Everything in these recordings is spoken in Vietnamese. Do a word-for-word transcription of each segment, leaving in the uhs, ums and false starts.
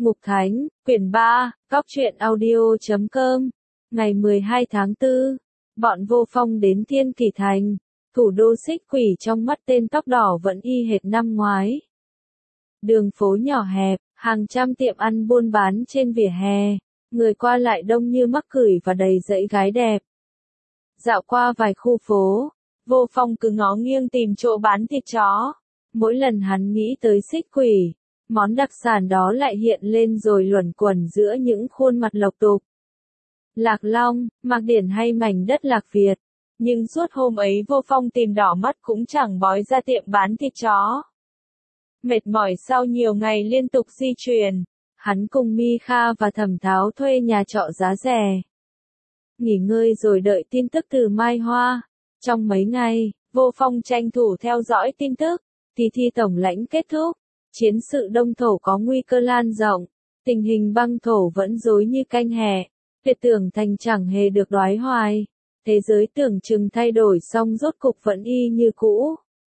Mục Thánh, quyển ba, góc truyện audio chấm com. Ngày mười hai tháng tư, bọn Vô Phong đến Thiên Kỷ Thành, thủ đô xích quỷ trong mắt tên tóc đỏ vẫn y hệt năm ngoái. Đường phố nhỏ hẹp, hàng trăm tiệm ăn buôn bán trên vỉa hè, người qua lại đông như mắc cửi và đầy dãy gái đẹp. Dạo qua vài khu phố, Vô Phong cứ ngó nghiêng tìm chỗ bán thịt chó. Mỗi lần hắn nghĩ tới xích quỷ, món đặc sản đó lại hiện lên rồi luẩn quẩn giữa những khuôn mặt lộc tục. Lạc Long, Mạc Điển hay mảnh đất Lạc Việt. Nhưng suốt hôm ấy Vô Phong tìm đỏ mắt cũng chẳng bói ra tiệm bán thịt chó. Mệt mỏi sau nhiều ngày liên tục di chuyển, hắn cùng Mi Kha và Thẩm Tháo thuê nhà trọ giá rẻ. Nghỉ ngơi rồi đợi tin tức từ Mai Hoa. Trong mấy ngày, Vô Phong tranh thủ theo dõi tin tức. Kỳ thi tổng lãnh kết thúc, chiến sự đông thổ có nguy cơ lan rộng, tình hình băng thổ vẫn rối như canh hẹ, Việt tưởng thành chẳng hề được đoái hoài, thế giới tưởng chừng thay đổi song rốt cục vẫn y như cũ.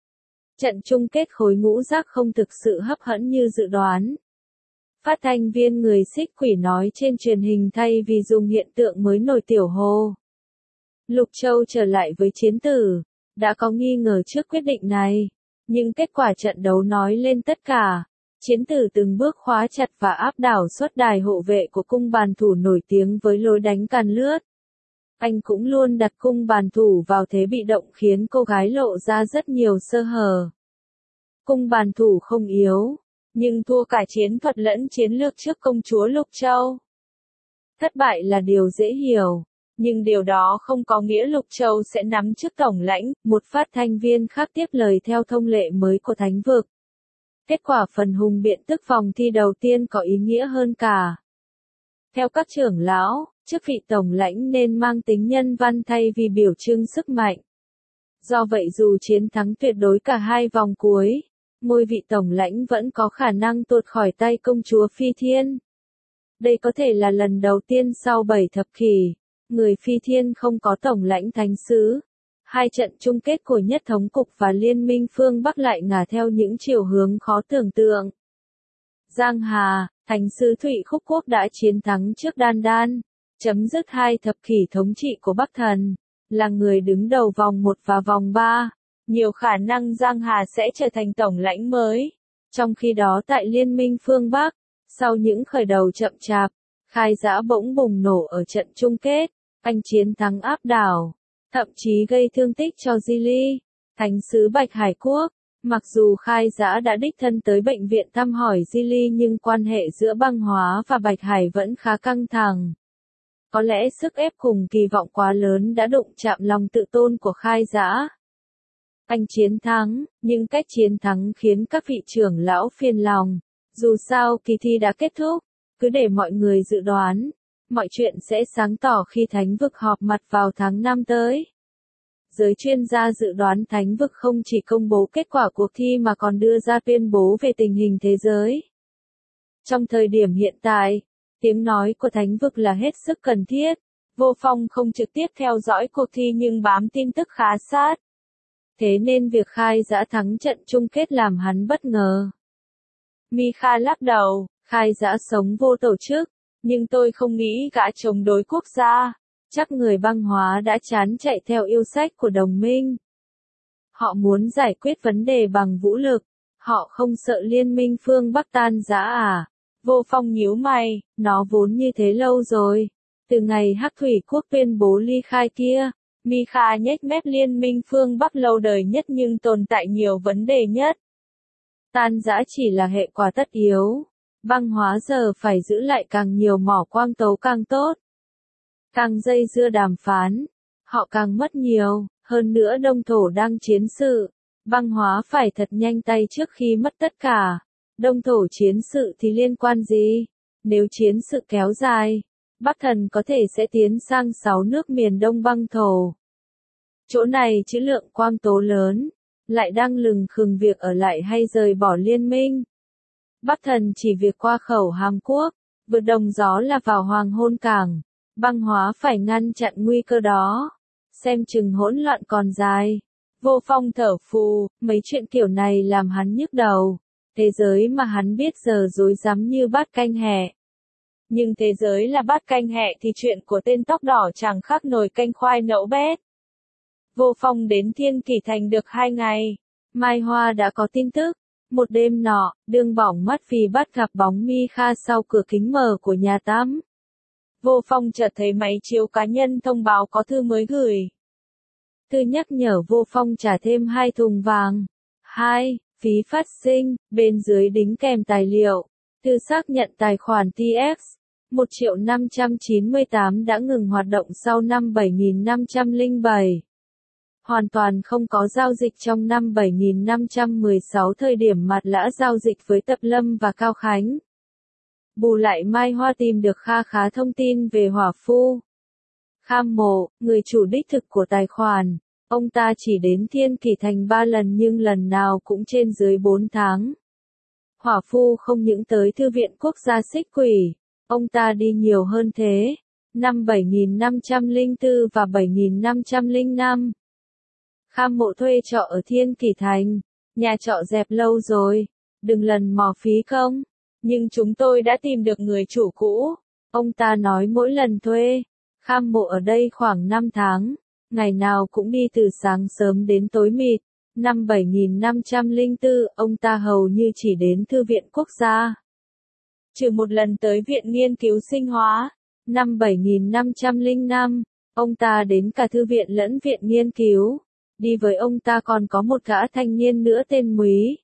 Trận chung kết khối ngũ giác không thực sự hấp dẫn như dự đoán. Phát thanh viên người xích quỷ nói trên truyền hình thay vì dùng hiện tượng mới nổi tiểu hô. Lục Châu trở lại với chiến tử, đã có nghi ngờ trước quyết định này. Nhưng kết quả trận đấu nói lên tất cả. Chiến tử từng bước khóa chặt và áp đảo suốt đài hộ vệ của cung bàn thủ nổi tiếng với lối đánh càn lướt. Anh cũng luôn đặt cung bàn thủ vào thế bị động khiến cô gái lộ ra rất nhiều sơ hở. Cung bàn thủ không yếu, nhưng thua cả chiến thuật lẫn chiến lược trước công chúa Lục Châu. Thất bại là điều dễ hiểu. Nhưng điều đó không có nghĩa Lục Châu sẽ nắm chức tổng lãnh, một phát thanh viên khác tiếp lời theo thông lệ mới của Thánh vực. Kết quả phần hùng biện tức vòng thi đầu tiên có ý nghĩa hơn cả. Theo các trưởng lão, chức vị tổng lãnh nên mang tính nhân văn thay vì biểu trưng sức mạnh. Do vậy dù chiến thắng tuyệt đối cả hai vòng cuối, ngôi vị tổng lãnh vẫn có khả năng tuột khỏi tay công chúa Phi Thiên. Đây có thể là lần đầu tiên sau bảy thập kỷ. Người Phi Thiên không có tổng lãnh thánh sứ. Hai trận chung kết của Nhất Thống Cục và Liên minh phương Bắc lại ngả theo những chiều hướng khó tưởng tượng. Giang Hà, thánh sứ Thụy Khúc Quốc đã chiến thắng trước Đan Đan, chấm dứt hai thập kỷ thống trị của Bắc Thần, là người đứng đầu vòng một và vòng ba. Nhiều khả năng Giang Hà sẽ trở thành tổng lãnh mới. Trong khi đó tại Liên minh phương Bắc, sau những khởi đầu chậm chạp, Khai Dã bỗng bùng nổ ở trận chung kết. Anh chiến thắng áp đảo, thậm chí gây thương tích cho Di Ly, thánh sứ Bạch Hải Quốc. Mặc dù Khai Dã đã đích thân tới bệnh viện thăm hỏi Di Ly nhưng quan hệ giữa Băng Hóa và Bạch Hải vẫn khá căng thẳng. Có lẽ sức ép cùng kỳ vọng quá lớn đã đụng chạm lòng tự tôn của Khai Dã. Anh chiến thắng, nhưng cách chiến thắng khiến các vị trưởng lão phiền lòng. Dù sao kỳ thi đã kết thúc, cứ để mọi người dự đoán. Mọi chuyện sẽ sáng tỏ khi Thánh vực họp mặt vào tháng năm tới. Giới chuyên gia dự đoán Thánh vực không chỉ công bố kết quả cuộc thi mà còn đưa ra tuyên bố về tình hình thế giới. Trong thời điểm hiện tại, tiếng nói của Thánh vực là hết sức cần thiết. Vô Phong không trực tiếp theo dõi cuộc thi nhưng bám tin tức khá sát. Thế nên việc Khai Dã thắng trận chung kết làm hắn bất ngờ. Mi Kha lắc đầu, Khai Dã sống vô tổ chức. Nhưng tôi không nghĩ gã chống đối quốc gia. Chắc người Băng Hóa đã chán chạy theo yêu sách của đồng minh. Họ muốn giải quyết vấn đề bằng vũ lực. Họ không sợ liên minh phương Bắc tan rã à? Vô Phong nhíu mày, nó vốn như thế lâu rồi. Từ ngày Hắc Thủy Quốc tuyên bố ly khai kia, Mi Kha nhếch mép liên minh phương Bắc lâu đời nhất nhưng tồn tại nhiều vấn đề nhất. Tan rã chỉ là hệ quả tất yếu. Băng Hóa giờ phải giữ lại càng nhiều mỏ quang tấu càng tốt. Càng dây dưa đàm phán, họ càng mất nhiều, hơn nữa Đông Thổ đang chiến sự. Băng Hóa phải thật nhanh tay trước khi mất tất cả. Đông Thổ chiến sự thì liên quan gì? Nếu chiến sự kéo dài, Bắc Thần có thể sẽ tiến sang sáu nước miền Đông băng thổ. Chỗ này trữ lượng quang tố lớn, lại đang lừng khừng việc ở lại hay rời bỏ liên minh. Bắc Thần chỉ việc qua khẩu Hàm Quốc, vượt đồng gió là vào Hoàng Hôn Cảng. Băng Hóa phải ngăn chặn nguy cơ đó. Xem chừng hỗn loạn còn dài. Vô Phong thở phù, mấy chuyện kiểu này làm hắn nhức đầu. Thế giới mà hắn biết giờ rối rắm như bát canh hẹ. Nhưng thế giới là bát canh hẹ thì chuyện của tên tóc đỏ chẳng khác nồi canh khoai nấu bét. Vô Phong đến Thiên Kỷ Thành được hai ngày. Mai Hoa đã có tin tức. Một đêm nọ, Đường bỏng mắt vì bắt gặp bóng Mi Kha sau cửa kính mở của nhà tắm. Vô Phong chợt thấy máy chiếu cá nhân thông báo có thư mới gửi. Thư nhắc nhở Vô Phong trả thêm hai thùng vàng. hai. Phí phát sinh, bên dưới đính kèm tài liệu. Thư xác nhận tài khoản tê ích. một triệu năm trăm chín mươi tám đã ngừng hoạt động sau năm bảy nghìn năm trăm lẻ bảy. Hoàn toàn không có giao dịch trong năm bảy nghìn năm trăm mười sáu thời điểm Mạt Lã giao dịch với Tập Lâm và Cao Khánh. Bù lại Mai Hoa tìm được kha khá thông tin về Hỏa Phu. Kham Mộ, người chủ đích thực của tài khoản. Ông ta chỉ đến Thiên Kỷ Thành ba lần nhưng lần nào cũng trên dưới bốn tháng. Hỏa Phu không những tới Thư viện Quốc gia Xích Quỷ, ông ta đi nhiều hơn thế. Năm bảy nghìn năm trăm lẻ bốn và bảy nghìn năm trăm lẻ năm. Kham Mộ thuê trọ ở Thiên Kỷ Thành. Nhà trọ dẹp lâu rồi. Đừng lần mò phí không. Nhưng chúng tôi đã tìm được người chủ cũ. Ông ta nói mỗi lần thuê. Kham Mộ ở đây khoảng năm tháng. Ngày nào cũng đi từ sáng sớm đến tối mịt. Năm bảy nghìn năm trăm lẻ bốn, ông ta hầu như chỉ đến Thư viện Quốc gia. Trừ một lần tới Viện Nghiên cứu Sinh hóa. Năm bảy nghìn năm trăm lẻ năm, ông ta đến cả Thư viện lẫn Viện Nghiên cứu. Đi với ông ta còn có một gã thanh niên nữa tên Múy.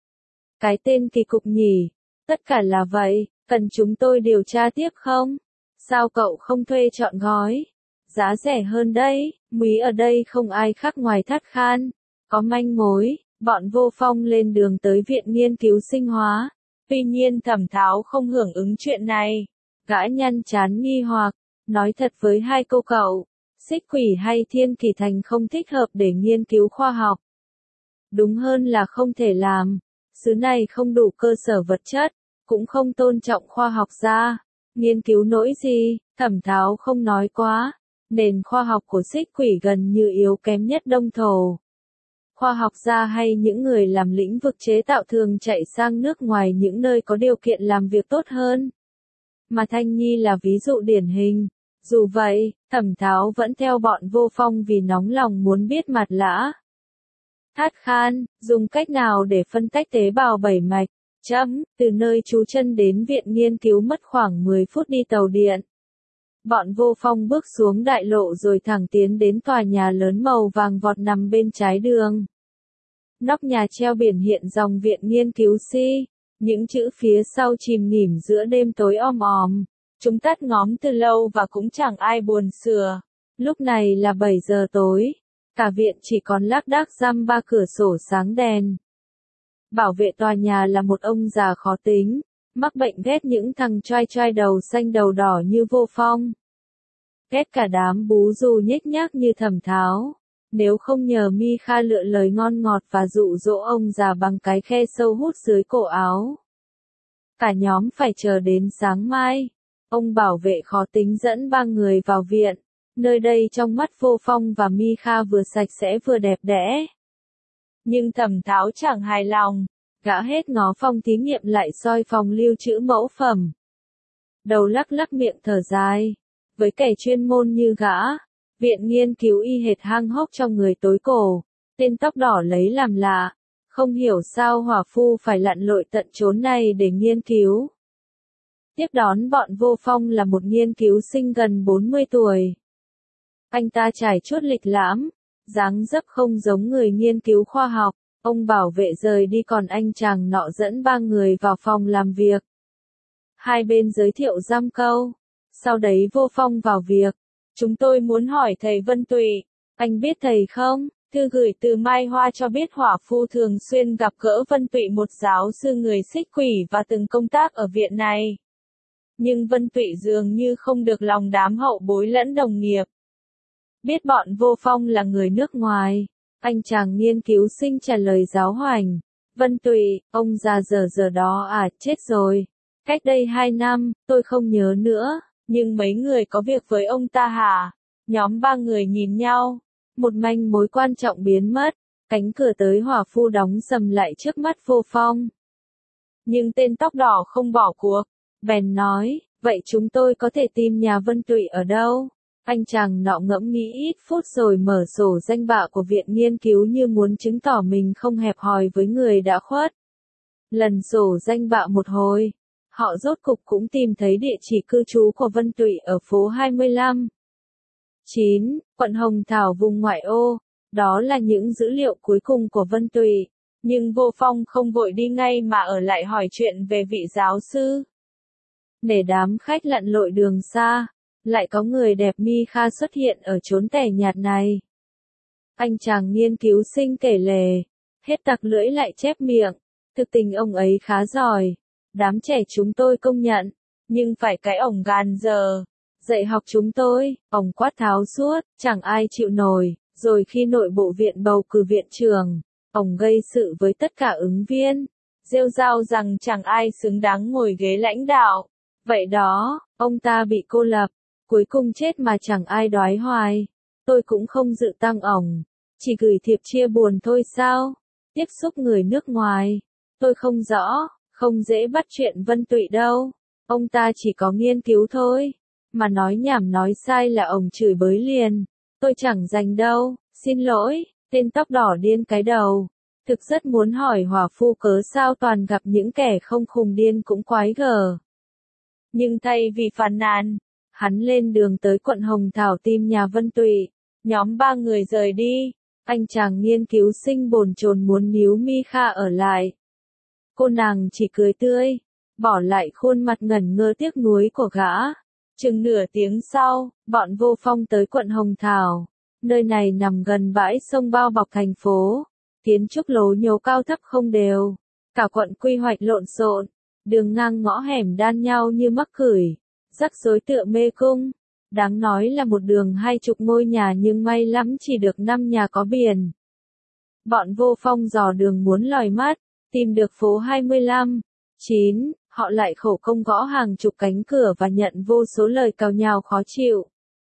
Cái tên kỳ cục nhỉ. Tất cả là vậy, cần chúng tôi điều tra tiếp không? Sao cậu không thuê trọn gói? Giá rẻ hơn đấy, Múy ở đây không ai khác ngoài Thát Khan. Có manh mối, bọn Vô Phong lên đường tới Viện Nghiên cứu Sinh hóa. Tuy nhiên Thẩm Tháo không hưởng ứng chuyện này. Gã nhăn chán nghi hoặc, nói thật với hai cô cậu, Xích Quỷ hay Thiên Kỷ Thành không thích hợp để nghiên cứu khoa học. Đúng hơn là không thể làm, xứ này không đủ cơ sở vật chất, cũng không tôn trọng khoa học gia. Nghiên cứu nỗi gì, Thẩm Tháo không nói quá, nền khoa học của Xích Quỷ gần như yếu kém nhất Đông Thổ. Khoa học gia hay những người làm lĩnh vực chế tạo thường chạy sang nước ngoài những nơi có điều kiện làm việc tốt hơn. Mà Thanh Nhi là ví dụ điển hình. Dù vậy, Thẩm Tháo vẫn theo bọn Vô Phong vì nóng lòng muốn biết Mạt Lã. Thát Khan, dùng cách nào để phân tách tế bào bảy mạch? Chấm, từ nơi trú chân đến Viện Nghiên cứu mất khoảng mười phút đi tàu điện. Bọn Vô Phong bước xuống đại lộ rồi thẳng tiến đến tòa nhà lớn màu vàng vọt nằm bên trái đường. Nóc nhà treo biển hiện dòng Viện Nghiên cứu Si. Những chữ phía sau chìm nghỉm giữa đêm tối om òm. Chúng tắt ngóm từ lâu và cũng chẳng ai buồn sửa. Lúc này là bảy giờ tối. Cả viện chỉ còn lác đác dăm ba cửa sổ sáng đèn. Bảo vệ tòa nhà là một ông già khó tính. Mắc bệnh ghét những thằng choai choai đầu xanh đầu đỏ như Vô Phong. Ghét cả đám bú dù nhếch nhác như Thẩm Tháo. Nếu không nhờ Mi Kha lựa lời ngon ngọt và dụ dỗ ông già bằng cái khe sâu hút dưới cổ áo. Cả nhóm phải chờ đến sáng mai. Ông bảo vệ khó tính dẫn ba người vào viện. Nơi đây trong mắt Vô Phong và Mi Kha vừa sạch sẽ vừa đẹp đẽ. Nhưng Thẩm Tháo chẳng hài lòng. Gã hết ngó phòng thí nghiệm lại soi phòng lưu trữ mẫu phẩm. Đầu lắc lắc miệng thở dài. Với kẻ chuyên môn như gã, Viện Nghiên cứu y hệt hang hốc trong người tối cổ. Tên tóc đỏ lấy làm lạ. Không hiểu sao Hỏa Phu phải lặn lội tận chốn này để nghiên cứu. Tiếp đón bọn Vô Phong là một nghiên cứu sinh gần bốn mươi tuổi. Anh ta trải chuốt lịch lãm, dáng dấp không giống người nghiên cứu khoa học. Ông bảo vệ rời đi còn anh chàng nọ dẫn ba người vào phòng làm việc. Hai bên giới thiệu giam câu. Sau đấy Vô Phong vào việc. Chúng tôi muốn hỏi thầy Vân Tụy. Anh biết thầy không? Thư gửi từ Mai Hoa cho biết Hỏa Phu thường xuyên gặp gỡ Vân Tụy, một giáo sư người Xích Quỷ và từng công tác ở viện này. Nhưng Vân Tụy dường như không được lòng đám hậu bối lẫn đồng nghiệp. Biết bọn Vô Phong là người nước ngoài, anh chàng nghiên cứu sinh trả lời giáo hoành. Vân Tụy, ông già giờ giờ đó à, chết rồi. Cách đây hai năm, tôi không nhớ nữa, nhưng mấy người có việc với ông ta hả? Nhóm ba người nhìn nhau. Một manh mối quan trọng biến mất. Cánh cửa tới Hỏa Phu đóng sầm lại trước mắt Vô Phong. Nhưng tên tóc đỏ không bỏ cuộc, bèn nói, vậy chúng tôi có thể tìm nhà Vân Tụy ở đâu? Anh chàng nọ ngẫm nghĩ ít phút rồi mở sổ danh bạ của viện nghiên cứu như muốn chứng tỏ mình không hẹp hòi với người đã khuất. Lần sổ danh bạ một hồi, họ rốt cục cũng tìm thấy địa chỉ cư trú của Vân Tụy ở phố hai mươi lăm chín, quận Hồng Thảo vùng ngoại ô. Đó là những dữ liệu cuối cùng của Vân Tụy. Nhưng Vô Phong không vội đi ngay mà ở lại hỏi chuyện về vị giáo sư. Để đám khách lặn lội đường xa, lại có người đẹp Mi Kha xuất hiện ở chốn tẻ nhạt này. Anh chàng nghiên cứu sinh kể lể, hết tặc lưỡi lại chép miệng, thực tình ông ấy khá giỏi, đám trẻ chúng tôi công nhận, nhưng phải cái ổng gàn giờ, dạy học chúng tôi, ổng quát tháo suốt, chẳng ai chịu nổi, rồi khi nội bộ viện bầu cử viện trưởng, ổng gây sự với tất cả ứng viên, rêu rao rằng chẳng ai xứng đáng ngồi ghế lãnh đạo. Vậy đó, ông ta bị cô lập, cuối cùng chết mà chẳng ai đoái hoài. Tôi cũng không dự tăng ổng, chỉ gửi thiệp chia buồn thôi sao? Tiếp xúc người nước ngoài, tôi không rõ, không dễ bắt chuyện Vân Tụy đâu. Ông ta chỉ có nghiên cứu thôi, mà nói nhảm nói sai là ổng chửi bới liền. Tôi chẳng dành đâu, xin lỗi, tên tóc đỏ điên cái đầu. Thực rất muốn hỏi hỏa phu cớ sao toàn gặp những kẻ không khùng điên cũng quái gở. Nhưng thay vì phàn nàn, hắn lên đường tới quận Hồng Thảo tìm nhà Vân Tụy. Nhóm ba người rời đi, anh chàng nghiên cứu sinh bồn chồn muốn níu Mi Kha ở lại. Cô nàng chỉ cười tươi, bỏ lại khuôn mặt ngẩn ngơ tiếc nuối của gã. Chừng nửa tiếng sau, bọn Vô Phong tới quận Hồng Thảo. Nơi này nằm gần bãi sông bao bọc thành phố. Kiến trúc lố nhố cao thấp không đều. Cả quận quy hoạch lộn xộn. Đường ngang ngõ hẻm đan nhau như mắc cửi. Rắc rối tựa mê cung. Đáng nói là một đường hai chục ngôi nhà nhưng may lắm chỉ được năm nhà có biển. Bọn Vô Phong dò đường muốn lòi mắt, tìm được phố hai mươi lăm chín, họ lại khổ công gõ hàng chục cánh cửa và nhận vô số lời cào nhào khó chịu.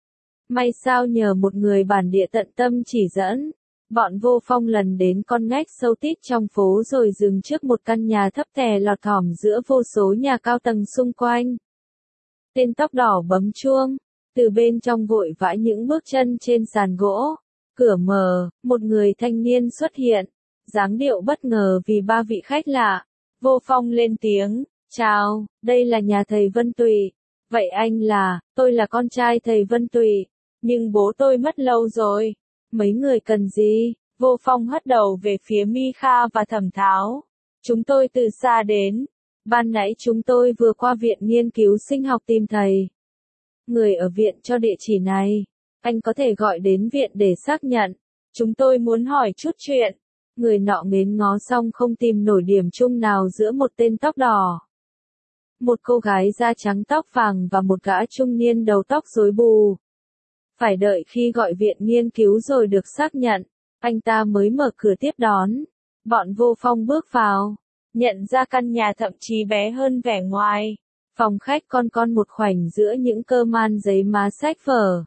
May sao nhờ một người bản địa tận tâm chỉ dẫn, bọn Vô Phong lần đến con ngách sâu tít trong phố rồi dừng trước một căn nhà thấp tè lọt thỏm giữa vô số nhà cao tầng xung quanh. Tên tóc đỏ bấm chuông, từ bên trong vội vã những bước chân trên sàn gỗ. Cửa mở, một người thanh niên xuất hiện, dáng điệu bất ngờ vì ba vị khách lạ. Vô Phong lên tiếng, chào, đây là nhà thầy Vân Tụy. Vậy anh là, tôi là con trai thầy Vân Tụy, nhưng bố tôi mất lâu rồi. Mấy người cần gì? Vô Phong hất đầu về phía Mi Kha và Thẩm Tháo. Chúng tôi từ xa đến. Ban nãy chúng tôi vừa qua viện nghiên cứu sinh học tìm thầy. Người ở viện cho địa chỉ này. Anh có thể gọi đến viện để xác nhận. Chúng tôi muốn hỏi chút chuyện. Người nọ ngến ngó xong không tìm nổi điểm chung nào giữa một tên tóc đỏ, một cô gái da trắng tóc vàng và một gã trung niên đầu tóc rối bù. Phải đợi khi gọi viện nghiên cứu rồi được xác nhận, anh ta mới mở cửa tiếp đón. Bọn Vô Phong bước vào, nhận ra căn nhà thậm chí bé hơn vẻ ngoài. Phòng khách con con một khoảnh giữa những cơ man giấy má sách vở.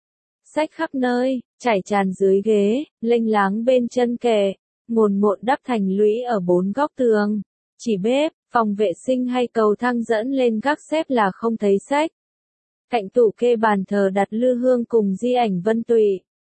Sách khắp nơi, trải tràn dưới ghế, lênh láng bên chân kệ, ngồn ngộn đắp thành lũy ở bốn góc tường. Chỉ bếp, phòng vệ sinh hay cầu thang dẫn lên gác xếp là không thấy sách. Cạnh tủ kê bàn thờ đặt lư hương cùng di ảnh Vân Tụy.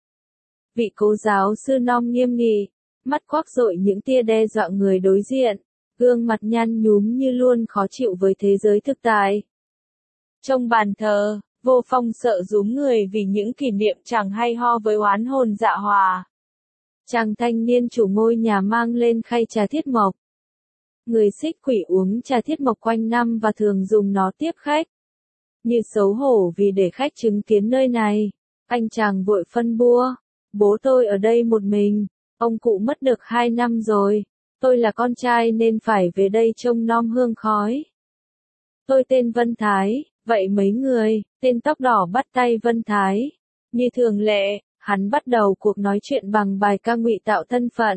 Vị cố giáo sư non nghiêm nghị, mắt quắc rội những tia đe dọa người đối diện, gương mặt nhăn nhúm như luôn khó chịu với thế giới thực tại. Trong bàn thờ, Vô Phong sợ rúm người vì những kỷ niệm chẳng hay ho với oán hồn dạ hòa. Chàng thanh niên chủ ngôi nhà mang lên khay trà thiết mộc. Người xích quỷ uống trà thiết mộc quanh năm và thường dùng nó tiếp khách. Như xấu hổ vì để khách chứng kiến nơi này, anh chàng vội phân bua. Bố tôi ở đây một mình, ông cụ mất được hai năm rồi. Tôi là con trai nên phải về đây trông nom hương khói. Tôi tên Vân Thái, vậy mấy người, tên tóc đỏ bắt tay Vân Thái. Như thường lệ, hắn bắt đầu cuộc nói chuyện bằng bài ca ngụy tạo thân phận.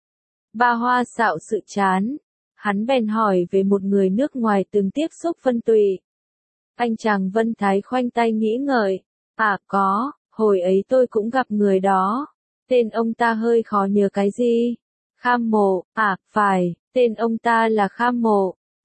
Ba Hoa xạo sự chán. Hắn bèn hỏi về một người nước ngoài từng tiếp xúc Vân Tụy. Anh chàng Vân Thái khoanh tay nghĩ ngợi. À có, hồi ấy tôi cũng gặp người đó. Tên ông ta hơi khó nhớ cái gì? Kham Mộ, à, phải, tên ông ta là Kham Mộ.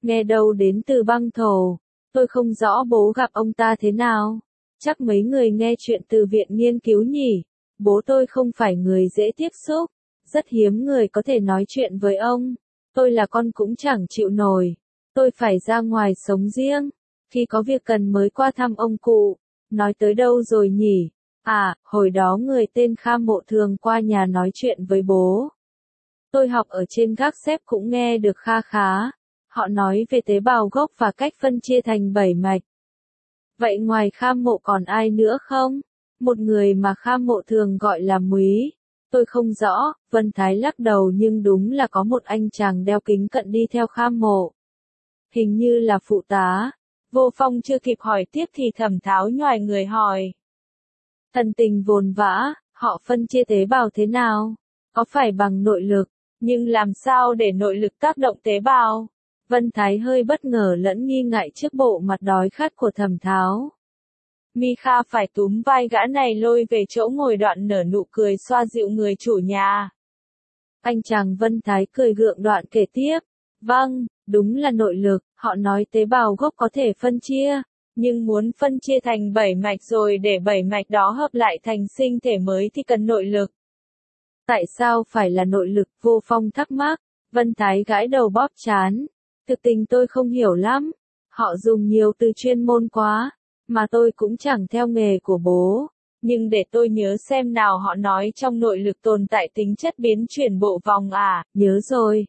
nghe đâu đến từ băng thổ. Tôi không rõ bố gặp ông ta thế nào. Chắc mấy người nghe chuyện từ viện nghiên cứu nhỉ. Bố tôi không phải người dễ tiếp xúc. Rất hiếm người có thể nói chuyện với ông. Tôi là con cũng chẳng chịu nổi. Tôi phải ra ngoài sống riêng. Khi có việc cần mới qua thăm ông cụ. Nói tới đâu rồi nhỉ? À, hồi đó người tên Kha Mộ thường qua nhà nói chuyện với bố. Tôi học ở trên gác xếp cũng nghe được kha khá. Họ nói về tế bào gốc và cách phân chia thành bảy mạch. Vậy ngoài Kha Mộ còn ai nữa không? Một người mà Kha Mộ thường gọi là Múy. Tôi không rõ, Vân Thái lắc đầu nhưng đúng là có một anh chàng đeo kính cận đi theo Kha Mộ. Hình như là phụ tá. Vô Phong chưa kịp hỏi tiếp thì Thẩm Tháo nhoài người hỏi. Thần tình vồn vã, họ phân chia tế bào thế nào? Có phải bằng nội lực? Nhưng làm sao để nội lực tác động tế bào? Vân Thái hơi bất ngờ lẫn nghi ngại trước bộ mặt đói khát của Thẩm Tháo. Mi Kha phải túm vai gã này lôi về chỗ ngồi, Đoạn nở nụ cười xoa dịu người chủ nhà. Anh chàng Vân Thái cười gượng, Đoạn kể tiếp. Vâng, đúng là nội lực, họ nói tế bào gốc có thể phân chia. Nhưng muốn phân chia thành bảy mạch rồi để bảy mạch đó hợp lại thành sinh thể mới thì cần nội lực. Tại sao phải là nội lực? Vô Phong thắc mắc. Vân Thái gãi đầu bóp trán. Thực tình tôi không hiểu lắm. Họ dùng nhiều từ chuyên môn quá. Mà tôi cũng chẳng theo nghề của bố. Nhưng để tôi nhớ xem nào, họ nói trong nội lực tồn tại tính chất biến chuyển bộ vòng à, nhớ rồi.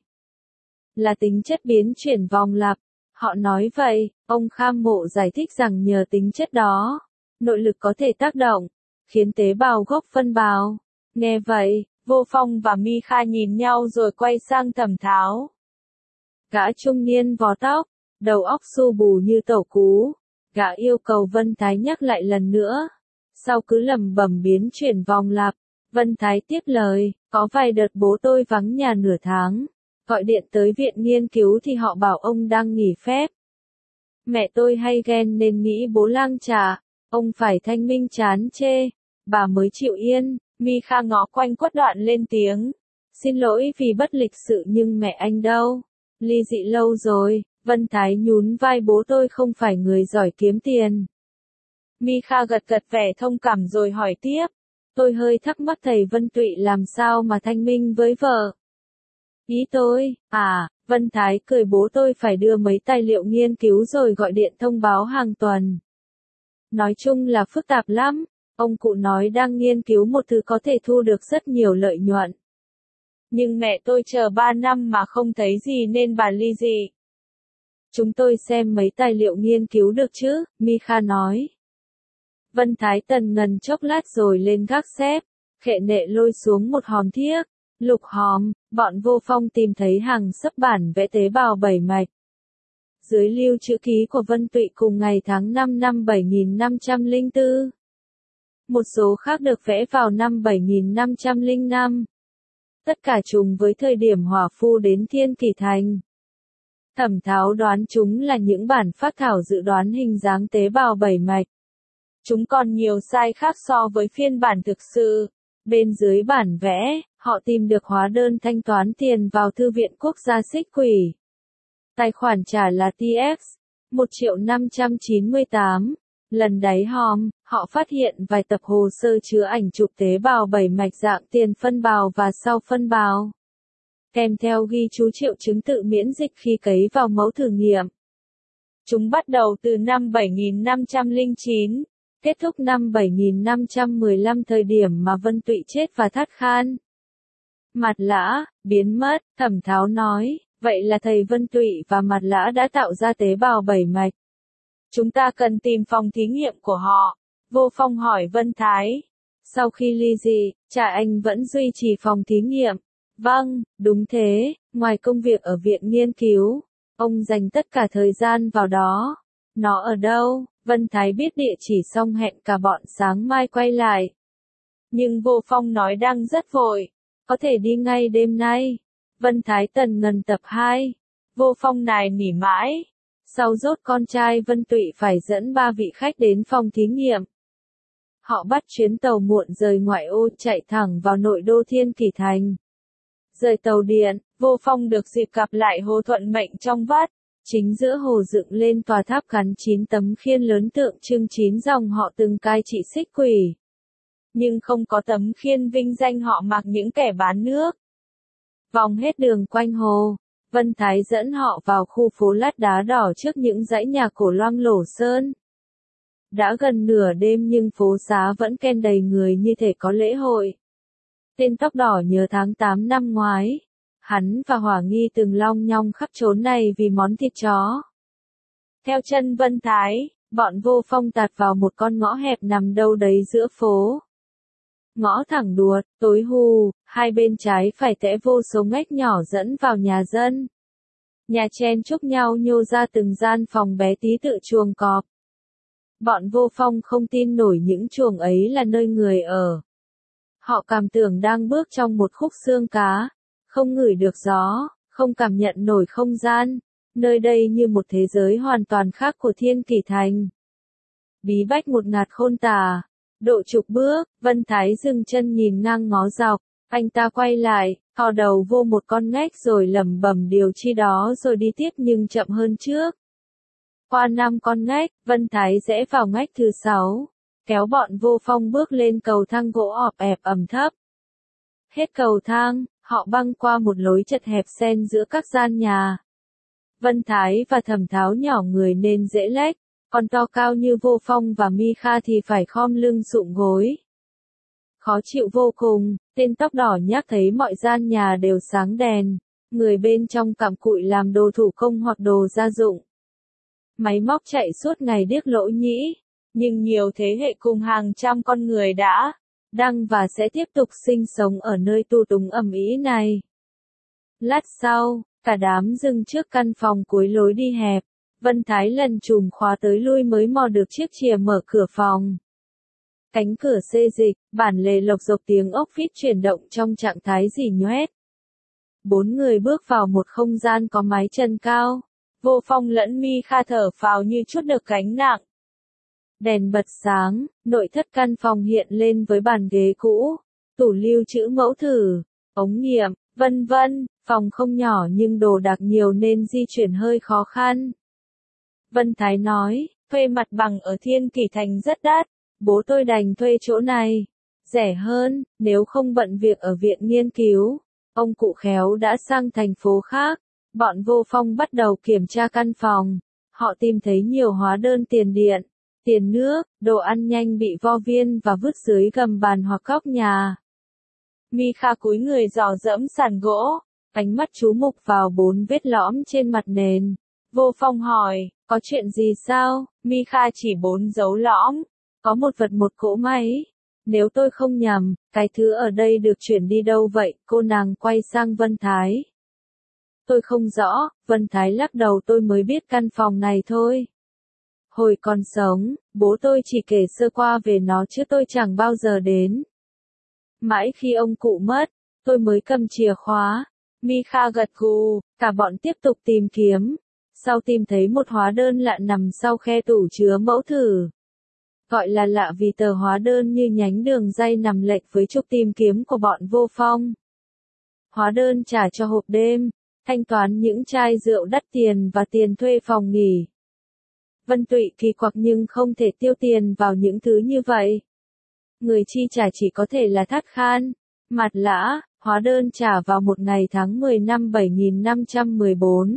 Là tính chất biến chuyển vòng lặp. Họ nói vậy, ông Kha Mộ giải thích rằng nhờ tính chất đó, nội lực có thể tác động, khiến tế bào gốc phân bào. Nghe vậy, Vô Phong và Mi Kha nhìn nhau rồi quay sang Thẩm Tháo. Gã trung niên vò tóc, đầu óc xu bù như tẩu cú. Gã yêu cầu Vân Thái nhắc lại lần nữa. Sau cứ lẩm bẩm biến chuyển vòng lặp, Vân Thái tiếp lời, có vài đợt bố tôi vắng nhà nửa tháng. Gọi điện tới viện nghiên cứu thì họ bảo ông đang nghỉ phép. Mẹ tôi hay ghen nên nghĩ bố lang trà, ông phải thanh minh chán chê. Bà mới chịu yên. Mi Kha ngó quanh quất, Đoạn lên tiếng. Xin lỗi vì bất lịch sự nhưng mẹ anh đâu? Ly dị lâu rồi. Vân Thái nhún vai, bố tôi không phải người giỏi kiếm tiền. Mi Kha gật gật vẻ thông cảm rồi hỏi tiếp. Tôi hơi thắc mắc thầy Vân Tụy làm sao mà thanh minh với vợ. Ý tôi, à, Vân Thái cười, bố tôi phải đưa mấy tài liệu nghiên cứu rồi gọi điện thông báo hàng tuần. Nói chung là phức tạp lắm. Ông cụ nói đang nghiên cứu một thứ có thể thu được rất nhiều lợi nhuận. Nhưng mẹ tôi chờ ba năm mà không thấy gì nên bà ly dị. Chúng tôi xem mấy tài liệu nghiên cứu được chứ, Mi Kha nói. Vân Thái tần ngần chốc lát rồi lên gác xếp, khệ nệ lôi xuống một hòm thiếc. Lục hòm, bọn Vô Phong tìm thấy hàng sấp bản vẽ tế bào bảy mạch. Dưới lưu chữ ký của Vân Tụy cùng ngày tháng năm năm bảy nghìn năm trăm lẻ bốn. Một số khác được vẽ vào năm bảy nghìn năm trăm lẻ năm. Tất cả trùng với thời điểm Hỏa Phu đến Thiên Kỷ Thành. Thẩm Tháo đoán chúng là những bản phác thảo dự đoán hình dáng tế bào bảy mạch. Chúng còn nhiều sai khác so với phiên bản thực sự. Bên dưới bản vẽ, họ tìm được hóa đơn thanh toán tiền vào Thư viện Quốc gia Xích Quỷ. Tài khoản trả là T X, một triệu năm trăm chín mươi tám. Lần đáy hòm, họ phát hiện vài tập hồ sơ chứa ảnh chụp tế bào bảy mạch dạng tiền phân bào và sau phân bào. Kèm theo ghi chú triệu chứng tự miễn dịch khi cấy vào mẫu thử nghiệm. Chúng bắt đầu từ năm bảy nghìn năm trăm lẻ chín, kết thúc năm bảy nghìn năm trăm mười lăm, thời điểm mà Vân Tụy chết và Thát Khan. Mạt Lã, biến mất, Thẩm Tháo nói, vậy là thầy Vân Tụy và Mạt Lã đã tạo ra tế bào bảy mạch. Chúng ta cần tìm phòng thí nghiệm của họ. Vô Phong hỏi Vân Thái. Sau khi ly dị, cha anh vẫn duy trì phòng thí nghiệm. Vâng, đúng thế, ngoài công việc ở viện nghiên cứu, ông dành tất cả thời gian vào đó. Nó ở đâu? Vân Thái biết địa chỉ xong hẹn cả bọn sáng mai quay lại. Nhưng Vô Phong nói đang rất vội, có thể đi ngay đêm nay. Vân Thái tần ngần tập hai. Vô Phong nài nỉ mãi. Sau rốt con trai Vân Tụy phải dẫn ba vị khách đến phòng thí nghiệm. Họ bắt chuyến tàu muộn rời ngoại ô chạy thẳng vào nội đô Thiên Kỷ Thành. Rời tàu điện, Vô Phong được dịp gặp lại Hồ Thuận Mệnh trong vắt. Chính giữa hồ dựng lên tòa tháp gắn chín tấm khiên lớn tượng trưng chín dòng họ từng cai trị xích quỷ. Nhưng không có tấm khiên vinh danh họ mặc những kẻ bán nước. Vòng hết đường quanh hồ, Vân Thái dẫn họ vào khu phố lát đá đỏ trước những dãy nhà cổ loang lổ sơn. Đã gần nửa đêm nhưng phố xá vẫn ken đầy người như thể có lễ hội. Tên tóc đỏ nhớ tháng tám năm ngoái. Hắn và Hỏa Nghi từng long nhong khắp chốn này vì món thịt chó. Theo chân Vân Thái, bọn Vô Phong tạt vào một con ngõ hẹp nằm đâu đấy giữa phố. Ngõ thẳng đuột, tối hù, hai bên trái phải tẽ vô số ngách nhỏ dẫn vào nhà dân. Nhà chen chúc nhau nhô ra từng gian phòng bé tí tự chuồng cọp. Bọn Vô Phong không tin nổi những chuồng ấy là nơi người ở. Họ cảm tưởng đang bước trong một khúc xương cá, không ngửi được gió, không cảm nhận nổi không gian, nơi đây như một thế giới hoàn toàn khác của Thiên Kỷ Thành. Bí bách một ngạt khôn tả, độ chục bước, Vân Thái dừng chân nhìn ngang ngó dọc, anh ta quay lại, thò đầu vô một con ngách rồi lẩm bẩm điều chi đó rồi đi tiếp nhưng chậm hơn trước. Qua năm con ngách, Vân Thái rẽ vào ngách thứ sáu, kéo bọn Vô Phong bước lên cầu thang gỗ ọp ẹp ẩm thấp. Hết cầu thang, họ băng qua một lối chật hẹp xen giữa các gian nhà. Vân Thái và Thẩm Tháo nhỏ người nên dễ lách, còn to cao như Vô Phong và Mi Kha thì phải khom lưng sụm gối. Khó chịu vô cùng, tên tóc đỏ nhắc thấy mọi gian nhà đều sáng đèn, người bên trong cặm cụi làm đồ thủ công hoặc đồ gia dụng. Máy móc chạy suốt ngày điếc lỗ nhĩ, nhưng nhiều thế hệ cùng hàng trăm con người đã, đang và sẽ tiếp tục sinh sống ở nơi tu túng ầm ĩ này. Lát sau, cả đám dừng trước căn phòng cuối lối đi hẹp, Vân Thái lần chùm khóa tới lui mới mò được chiếc chìa mở cửa phòng. Cánh cửa xê dịch, bản lề lộc dộc tiếng ốc vít chuyển động trong trạng thái rỉ nhoét. Bốn người bước vào một không gian có mái chân cao. Vô Phong lẫn Mi Kha thở phào như trút được gánh nặng. Đèn bật sáng, nội thất căn phòng hiện lên với bàn ghế cũ, tủ lưu trữ mẫu thử, ống nghiệm, vân vân, phòng không nhỏ nhưng đồ đạc nhiều nên di chuyển hơi khó khăn. Vân Thái nói, thuê mặt bằng ở Thiên Kỷ Thành rất đắt, bố tôi đành thuê chỗ này. Rẻ hơn, nếu không bận việc ở viện nghiên cứu, ông cụ khéo đã sang thành phố khác. Bọn Vô Phong bắt đầu kiểm tra căn phòng, họ tìm thấy nhiều hóa đơn tiền điện, tiền nước, đồ ăn nhanh bị vo viên và vứt dưới gầm bàn hoặc góc nhà. Mi Kha cúi người dò dẫm sàn gỗ, ánh mắt chú mục vào bốn vết lõm trên mặt nền. Vô Phong hỏi, có chuyện gì sao? Mi Kha chỉ bốn dấu lõm, có một vật một cỗ máy. Nếu tôi không nhầm, cái thứ ở đây được chuyển đi đâu vậy? Cô nàng quay sang Vân Thái. Tôi không rõ, Vân Thái lắc đầu, tôi mới biết căn phòng này thôi. Hồi còn sống, bố tôi chỉ kể sơ qua về nó chứ tôi chẳng bao giờ đến. Mãi khi ông cụ mất, tôi mới cầm chìa khóa. Mi Kha gật gù, cả bọn tiếp tục tìm kiếm. Sau tìm thấy một hóa đơn lạ nằm sau khe tủ chứa mẫu thử. Gọi là lạ vì tờ hóa đơn như nhánh đường dây nằm lệch với trục tìm kiếm của bọn Vô Phong. Hóa đơn trả cho hộp đêm, thanh toán những chai rượu đắt tiền và tiền thuê phòng nghỉ. Vân Tụy kỳ quặc nhưng không thể tiêu tiền vào những thứ như vậy. Người chi trả chỉ có thể là Thát Khan, Mạt Lã, hóa đơn trả vào một ngày tháng mười năm bảy nghìn năm trăm mười bốn.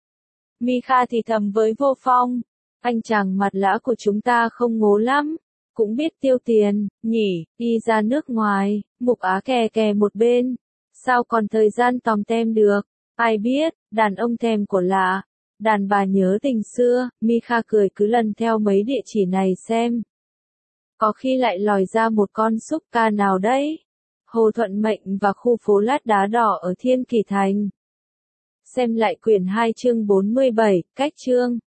Mi Kha thì thầm với Vô Phong, anh chàng Mạt Lã của chúng ta không ngố lắm, cũng biết tiêu tiền, nhỉ, đi ra nước ngoài, Mục Á kè kè một bên, sao còn thời gian tòm tem được, ai biết, đàn ông thèm của lạ, đàn bà nhớ tình xưa, Mi Kha cười cứ lần theo mấy địa chỉ này xem. Có khi lại lòi ra một con súc ca nào đấy. Hồ Thuận Mệnh và khu phố lát đá đỏ ở Thiên Kỷ Thành. Xem lại quyển hai chương bốn mươi bảy, cách chương.